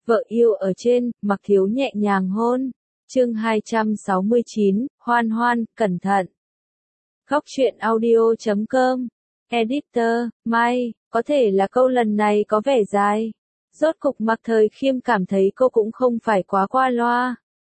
Vợ yêu ở trên, Mặc Thiếu nhẹ nhàng hôn. Chương 269, Hoan Hoan, cẩn thận. Góc truyện audio.com. Editor, Mai, có thể là câu lần này có vẻ dài. Rốt cục Mạc Thời Khiêm cảm thấy cô cũng không phải quá qua loa.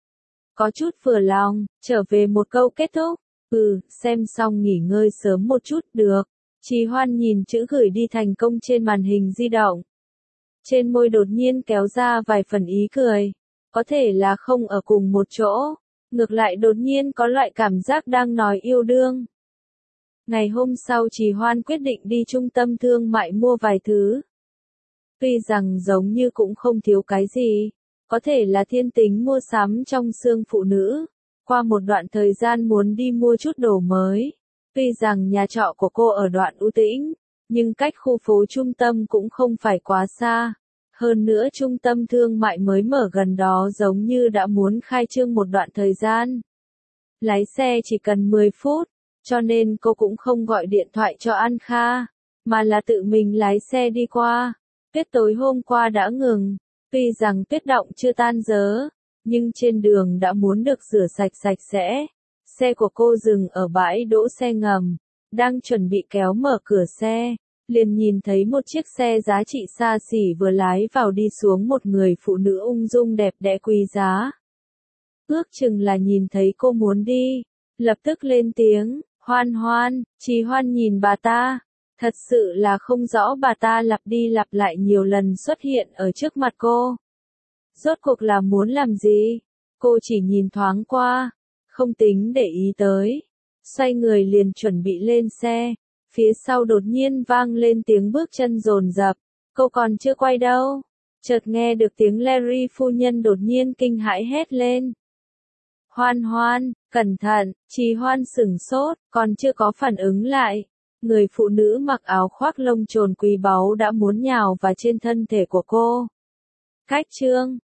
Có chút vừa lòng, trở về một câu kết thúc. Xem xong nghỉ ngơi sớm một chút được. Trì Hoan nhìn chữ gửi đi thành công trên màn hình di động. Trên môi đột nhiên kéo ra vài phần ý cười. Có thể là không ở cùng một chỗ. Ngược lại đột nhiên có loại cảm giác đang nói yêu đương. Ngày hôm sau Trì Hoan quyết định đi trung tâm thương mại mua vài thứ. Tuy rằng giống như cũng không thiếu cái gì. Có thể là thiên tính mua sắm trong xương phụ nữ. Qua một đoạn thời gian muốn đi mua chút đồ mới. Tuy rằng nhà trọ của cô ở đoạn ưu tĩnh, nhưng cách khu phố trung tâm cũng không phải quá xa. Hơn nữa trung tâm thương mại mới mở gần đó giống như đã muốn khai trương một đoạn thời gian. Lái xe chỉ cần 10 phút, cho nên cô cũng không gọi điện thoại cho An Kha, mà là tự mình lái xe đi qua. Tuyết tối hôm qua đã ngừng, tuy rằng tuyết động chưa tan dớ, nhưng trên đường đã muốn được rửa sạch sạch sẽ. Xe của cô dừng ở bãi đỗ xe ngầm, đang chuẩn bị kéo mở cửa xe, liền nhìn thấy một chiếc xe giá trị xa xỉ vừa lái vào đi xuống một người phụ nữ ung dung đẹp đẽ quý giá. Ước chừng là nhìn thấy cô muốn đi, lập tức lên tiếng, Hoan Hoan. Trì Hoan nhìn bà ta, thật sự là không rõ bà ta lặp đi lặp lại nhiều lần xuất hiện ở trước mặt cô. Rốt cuộc là muốn làm gì? Cô chỉ nhìn thoáng qua, không tính để ý tới. Xoay người liền chuẩn bị lên xe. Phía sau đột nhiên vang lên tiếng bước chân dồn dập. Cô còn chưa quay đâu. Chợt nghe được tiếng Larry phu nhân đột nhiên kinh hãi hét lên. Hoan Hoan, cẩn thận. Trì Hoan sửng sốt, còn chưa có phản ứng lại. Người phụ nữ mặc áo khoác lông trồn quý báu đã muốn nhào vào trên thân thể của cô. Cách chương